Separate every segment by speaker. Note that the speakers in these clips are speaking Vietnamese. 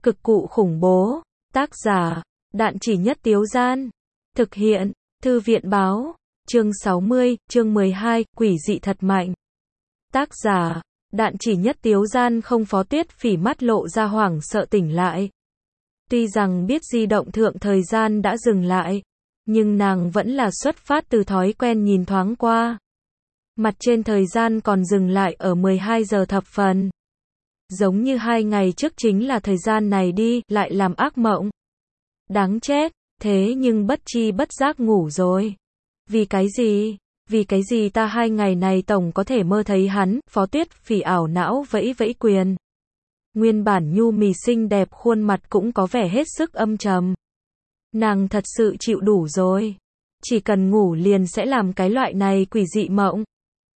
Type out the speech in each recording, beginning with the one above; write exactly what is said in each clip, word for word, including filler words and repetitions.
Speaker 1: Cực cụ khủng bố. Tác giả, Đạn Chỉ Nhất Tiếu Gian. Thực hiện, Thư viện báo. Chương sáu mươi, chương mười hai, quỷ dị thật mạnh. Tác giả, Đạn Chỉ Nhất Tiếu Gian. Không. Phó Tuyết Phỉ mắt lộ ra hoảng sợ tỉnh lại. Tuy rằng biết di động thượng thời gian đã dừng lại, nhưng nàng vẫn là xuất phát từ thói quen nhìn thoáng qua. Mặt trên thời gian còn dừng lại ở mười hai giờ thập phần. Giống như hai ngày trước chính là thời gian này đi, lại làm ác mộng. Đáng chết, thế nhưng bất chi bất giác ngủ rồi. Vì cái gì? Vì cái gì ta hai ngày này tổng có thể mơ thấy hắn? Phó Tuyết Phỉ ảo não vẫy vẫy quyền. Nguyên bản nhu mì xinh đẹp khuôn mặt cũng có vẻ hết sức âm trầm. Nàng thật sự chịu đủ rồi. Chỉ cần ngủ liền sẽ làm cái loại này quỷ dị mộng.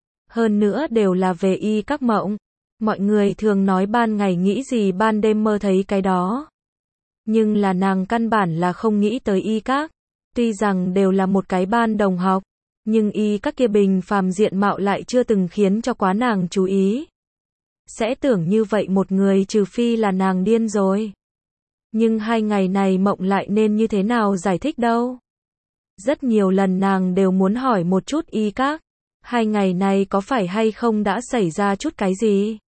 Speaker 1: Hơn nữa đều là về y các mộng. Mọi người thường nói ban ngày nghĩ gì ban đêm mơ thấy cái đó. Nhưng là nàng căn bản là không nghĩ tới y các. Tuy rằng đều là một cái ban đồng học, nhưng y các kia bình phàm diện mạo lại chưa từng khiến cho quá nàng chú ý. Sẽ tưởng như vậy một người trừ phi là nàng điên rồi. Nhưng hai ngày này mộng lại nên như thế nào giải thích đâu. Rất nhiều lần nàng đều muốn hỏi một chút y các. Hai ngày này có phải hay không đã xảy ra chút cái gì?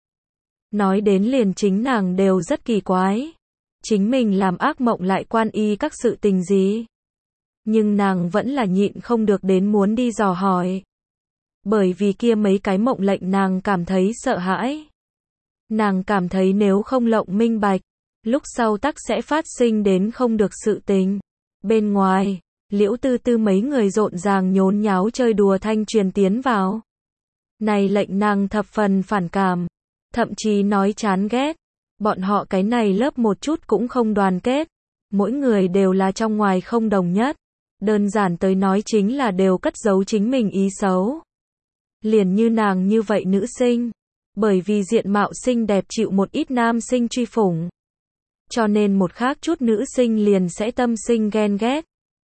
Speaker 1: Nói đến liền chính nàng đều rất kỳ quái. Chính mình làm ác mộng lại quan y các sự tình gì? Nhưng nàng vẫn là nhịn không được đến muốn đi dò hỏi. Bởi vì kia mấy cái mộng lệnh nàng cảm thấy sợ hãi. Nàng cảm thấy nếu không lộng minh bạch, lúc sau tắc sẽ phát sinh đến không được sự tình. Bên ngoài, Liễu Tư Tư mấy người rộn ràng nhốn nháo chơi đùa thanh truyền tiến vào. Này lệnh nàng thập phần phản cảm, thậm chí nói chán ghét. Bọn họ cái này lớp một chút cũng không đoàn kết. Mỗi người đều là trong ngoài không đồng nhất. Đơn giản tới nói chính là đều cất giấu chính mình ý xấu. Liền như nàng như vậy nữ sinh. Bởi vì diện mạo xinh đẹp chịu một ít nam sinh truy phủng. Cho nên một khác chút nữ sinh liền sẽ tâm sinh ghen ghét.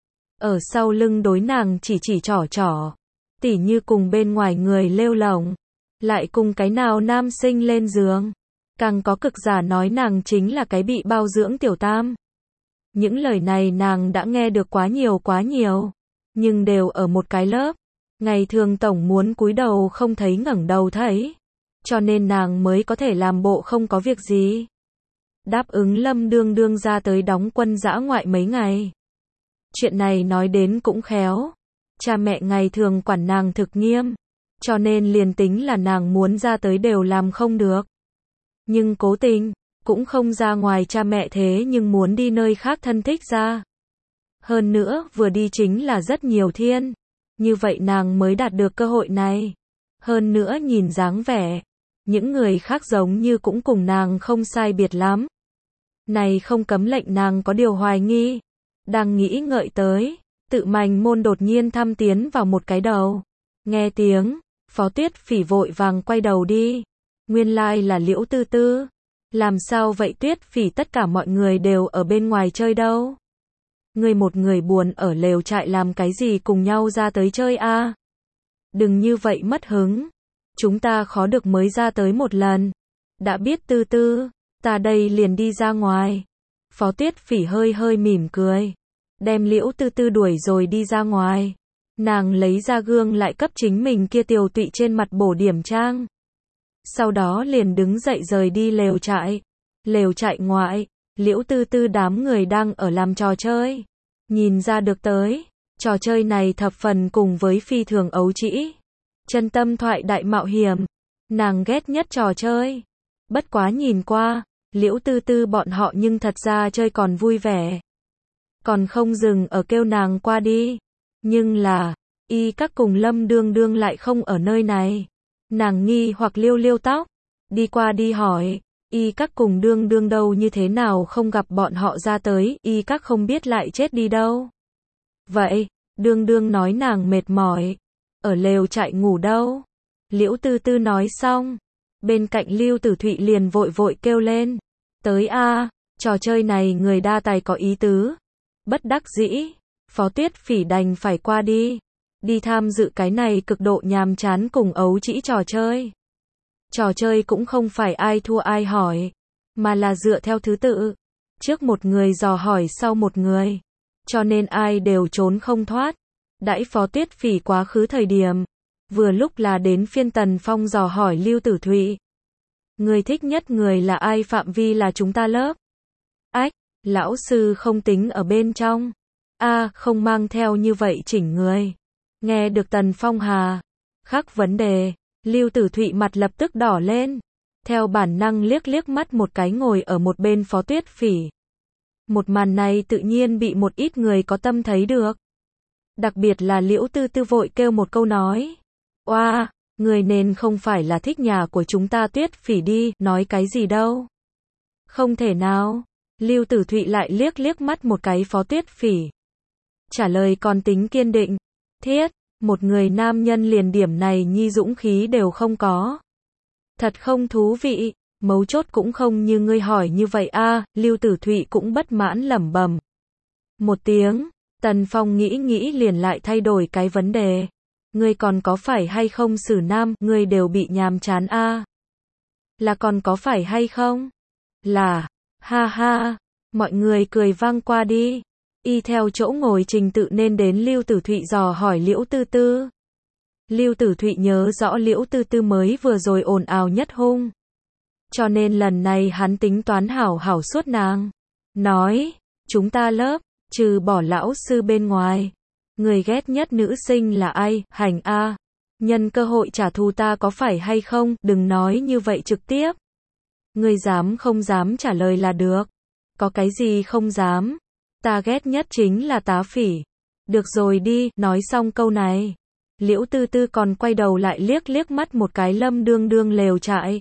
Speaker 1: Ở sau lưng đối nàng chỉ chỉ trỏ trỏ. Tỉ như cùng bên ngoài người lêu lổng. Lại cùng cái nào nam sinh lên giường. Càng có cực giả nói nàng chính là cái bị bao dưỡng tiểu tam. Những lời này nàng đã nghe được quá nhiều quá nhiều. Nhưng đều ở một cái lớp. Ngày thường tổng muốn cúi đầu không thấy ngẩng đầu thấy. Cho nên nàng mới có thể làm bộ không có việc gì. Đáp ứng Lâm Đương Đương ra tới đóng quân dã ngoại mấy ngày. Chuyện này nói đến cũng khéo. Cha mẹ ngày thường quản nàng thực nghiêm. Cho nên liền tính là nàng muốn ra tới đều làm không được. Nhưng cố tình, cũng không ra ngoài cha mẹ thế nhưng muốn đi nơi khác thân thích ra. Hơn nữa, vừa đi chính là rất nhiều thiên. Như vậy nàng mới đạt được cơ hội này. Hơn nữa nhìn dáng vẻ, những người khác giống như cũng cùng nàng không sai biệt lắm. Này không cấm lệnh nàng có điều hoài nghi. Đang nghĩ ngợi tới, tự mành môn đột nhiên thăm tiến vào một cái đầu. Nghe tiếng, Phó Tuyết Phỉ vội vàng quay đầu đi. Nguyên lai là Liễu Tư Tư. Làm sao vậy Tuyết Phỉ, tất cả mọi người đều ở bên ngoài chơi đâu? Ngươi một người buồn ở lều trại làm cái gì, cùng nhau ra tới chơi a? À? Đừng như vậy mất hứng. Chúng ta khó được mới ra tới một lần. Đã biết Tư Tư, ta đây liền đi ra ngoài. Phó Tuyết Phỉ hơi hơi mỉm cười. Đem Liễu Tư Tư đuổi rồi đi ra ngoài. Nàng lấy ra gương lại cấp chính mình kia tiều tụy trên mặt bổ điểm trang. Sau đó liền đứng dậy rời đi lều trại. Lều trại ngoại, Liễu Tư Tư đám người đang ở làm trò chơi. Nhìn ra được tới, trò chơi này thập phần cùng với phi thường ấu trĩ. Chân tâm thoại đại mạo hiểm. Nàng ghét nhất trò chơi. Bất quá nhìn qua, Liễu Tư Tư bọn họ nhưng thật ra chơi còn vui vẻ. Còn không dừng ở kêu nàng qua đi. Nhưng là, y các cùng Lâm Đương Đương lại không ở nơi này. Nàng nghi hoặc liêu liêu tóc. Đi qua đi hỏi, y các cùng Đương Đương đâu, như thế nào không gặp bọn họ ra tới, y các không biết lại chết đi đâu. Vậy, Đương Đương nói nàng mệt mỏi. Ở lều trại ngủ đâu. Liễu Tư Tư nói xong. Bên cạnh Lưu Tử Thụy liền vội vội kêu lên. Tới a, trò chơi này người đa tài có ý tứ. Bất đắc dĩ, Phó Tuyết Phỉ đành phải qua đi. Đi tham dự cái này cực độ nhàm chán cùng ấu trĩ trò chơi. Trò chơi cũng không phải ai thua ai hỏi, mà là dựa theo thứ tự. Trước một người dò hỏi sau một người. Cho nên ai đều trốn không thoát. Đãi Phó Tuyết Phỉ quá khứ thời điểm. Vừa lúc là đến phiên Tần Phong dò hỏi Lưu Tử Thụy. Người thích nhất người là ai, phạm vi là chúng ta lớp. Ách, lão sư không tính ở bên trong. A, không mang theo như vậy chỉnh người. Nghe được Tần Phong hà khắc vấn đề, Lưu Tử Thụy mặt lập tức đỏ lên. Theo bản năng liếc liếc mắt một cái ngồi ở một bên Phó Tuyết Phỉ. Một màn này tự nhiên bị một ít người có tâm thấy được. Đặc biệt là Liễu Tư Tư vội kêu một câu nói. Oa, người nên không phải là thích nhà của chúng ta Tuyết Phỉ đi, nói cái gì đâu. Không thể nào. Lưu Tử Thụy lại liếc liếc mắt một cái Phó Tuyết Phỉ. Trả lời còn tính kiên định. Thiết, một người nam nhân liền điểm này nhi dũng khí đều không có. Thật không thú vị, mấu chốt cũng không như ngươi hỏi như vậy a. Lưu Tử Thụy cũng bất mãn lẩm bẩm. Một tiếng, Tần Phong nghĩ nghĩ liền lại thay đổi cái vấn đề. Ngươi còn có phải hay không xử nam, ngươi đều bị nhàm chán a. Là còn có phải hay không? Là, ha ha, mọi người cười vang qua đi. Y theo chỗ ngồi trình tự nên đến Lưu Tử Thụy dò hỏi Liễu Tư Tư. Lưu Tử Thụy nhớ rõ Liễu Tư Tư mới vừa rồi ồn ào nhất hung. Cho nên lần này hắn tính toán hảo hảo suốt nàng. Nói, chúng ta lớp, trừ bỏ lão sư bên ngoài. Người ghét nhất nữ sinh là ai, hành a. Nhân cơ hội trả thù ta có phải hay không, đừng nói như vậy trực tiếp. Người dám không dám trả lời là được. Có cái gì không dám. Ta ghét nhất chính là Tá Phỉ. Được rồi đi, nói xong câu này. Liễu Tư Tư còn quay đầu lại liếc liếc mắt một cái Lâm Đương Đương lều trại.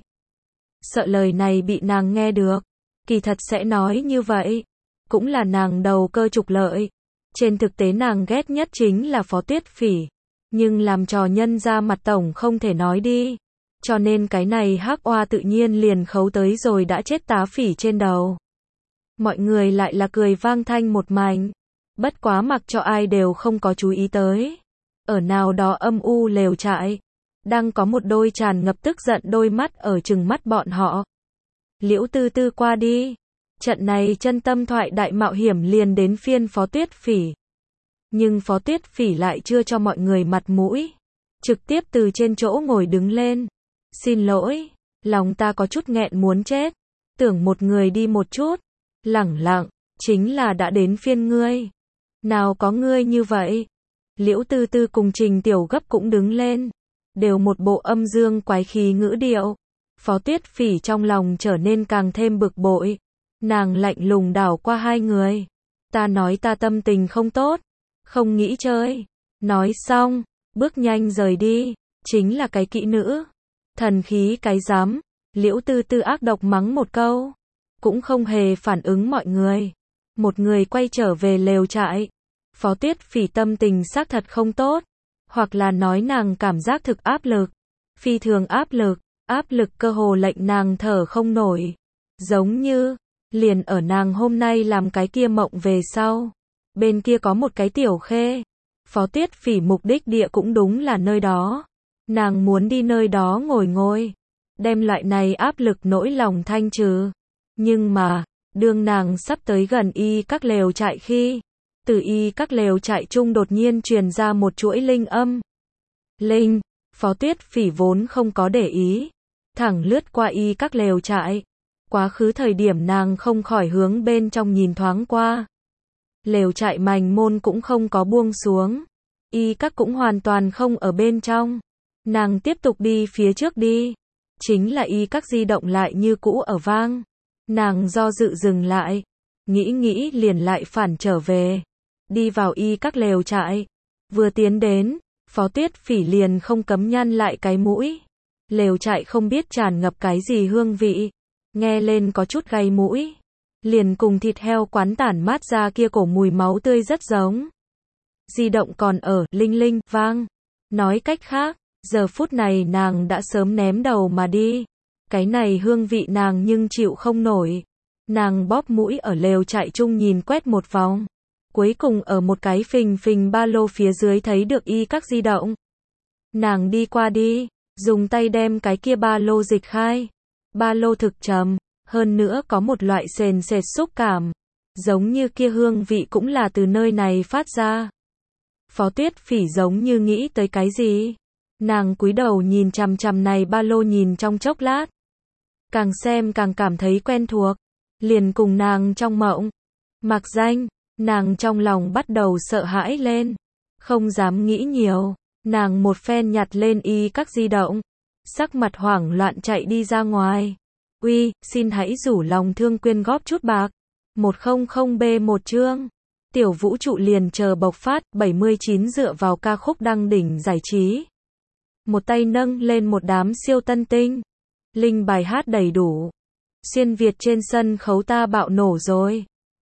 Speaker 1: Sợ lời này bị nàng nghe được. Kỳ thật sẽ nói như vậy. Cũng là nàng đầu cơ trục lợi. Trên thực tế nàng ghét nhất chính là Phó Tuyết Phỉ. Nhưng làm trò nhân ra mặt tổng không thể nói đi. Cho nên cái này hắc oa tự nhiên liền khấu tới rồi đã chết Tá Phỉ trên đầu. Mọi người lại là cười vang thanh một mảnh. Bất quá mặc cho ai đều không có chú ý tới. Ở nào đó âm u lều trại. Đang có một đôi tràn ngập tức giận đôi mắt ở trừng mắt bọn họ. Liễu Tư Tư qua đi. Trận này chân tâm thoại đại mạo hiểm liền đến phiên Phó Tuyết Phỉ. Nhưng Phó Tuyết Phỉ lại chưa cho mọi người mặt mũi. Trực tiếp từ trên chỗ ngồi đứng lên. Xin lỗi, lòng ta có chút nghẹn muốn chết. Tưởng một người đi một chút. Lẳng lặng, chính là đã đến phiên ngươi. Nào có ngươi như vậy. Liễu Tư Tư cùng Trình Tiểu Gấp cũng đứng lên. Đều một bộ âm dương quái khí ngữ điệu. Phó Tuyết Phỉ trong lòng trở nên càng thêm bực bội. Nàng lạnh lùng đảo qua hai người. Ta nói ta tâm tình không tốt. Không nghĩ chơi. Nói xong, bước nhanh rời đi. Chính là cái kỹ nữ. Thần khí cái dám. Liễu Tư Tư ác độc mắng một câu. Cũng không hề phản ứng mọi người. Một người quay trở về lều trại. Phó Tuyết Phỉ tâm tình xác thật không tốt. Hoặc là nói nàng cảm giác thực áp lực. Phi thường áp lực. Áp lực cơ hồ lệnh nàng thở không nổi. Giống như, liền ở nàng hôm nay làm cái kia mộng về sau. Bên kia có một cái tiểu khê. Phó Tuyết Phỉ mục đích địa cũng đúng là nơi đó. Nàng muốn đi nơi đó ngồi ngồi. Đem loại này áp lực nỗi lòng thanh trừ. Nhưng mà, đương nàng sắp tới gần y các lều trại khi, từ y các lều trại chung đột nhiên truyền ra một chuỗi linh âm. Linh, Phó Tuyết Phỉ vốn không có để ý, thẳng lướt qua y các lều trại. Quá khứ thời điểm nàng không khỏi hướng bên trong nhìn thoáng qua. Lều trại mành môn cũng không có buông xuống. Y các cũng hoàn toàn không ở bên trong. Nàng tiếp tục đi phía trước đi. Chính là y các di động lại như cũ ở vang. Nàng do dự dừng lại. Nghĩ nghĩ liền lại phản trở về. Đi vào y các lều trại. Vừa tiến đến, Phó Tuyết Phỉ liền không cấm nhăn lại cái mũi. Lều trại không biết tràn ngập cái gì hương vị. Nghe lên có chút gay mũi. Liền cùng thịt heo quán tản mát ra kia cổ mùi máu tươi rất giống. Di động còn ở, linh linh, vang. Nói cách khác, giờ phút này nàng đã sớm ném đầu mà đi. Cái này hương vị nàng nhưng chịu không nổi. Nàng bóp mũi ở lều trại chung nhìn quét một vòng. Cuối cùng ở một cái phình phình ba lô phía dưới thấy được y các di động. Nàng đi qua đi, dùng tay đem cái kia ba lô dịch khai. Ba lô thực trầm, hơn nữa có một loại sền sệt xúc cảm, giống như kia hương vị cũng là từ nơi này phát ra. Phó Tuyết Phỉ giống như nghĩ tới cái gì. Nàng cúi đầu nhìn chằm chằm này ba lô nhìn trong chốc lát. Càng xem càng cảm thấy quen thuộc. Liền cùng nàng trong mộng. Mặc danh, nàng trong lòng bắt đầu sợ hãi lên. Không dám nghĩ nhiều. Nàng một phen nhặt lên y các di động. Sắc mặt hoảng loạn chạy đi ra ngoài. Uy, xin hãy rủ lòng thương quyên góp chút bạc. một trăm B một chương. Tiểu vũ trụ liền chờ bộc phát, bảy mươi chín dựa vào ca khúc đăng đỉnh giải trí. Một tay nâng lên một đám siêu tân tinh. Linh bài hát đầy đủ. Xuyên Việt trên sân khấu ta bạo nổ rồi.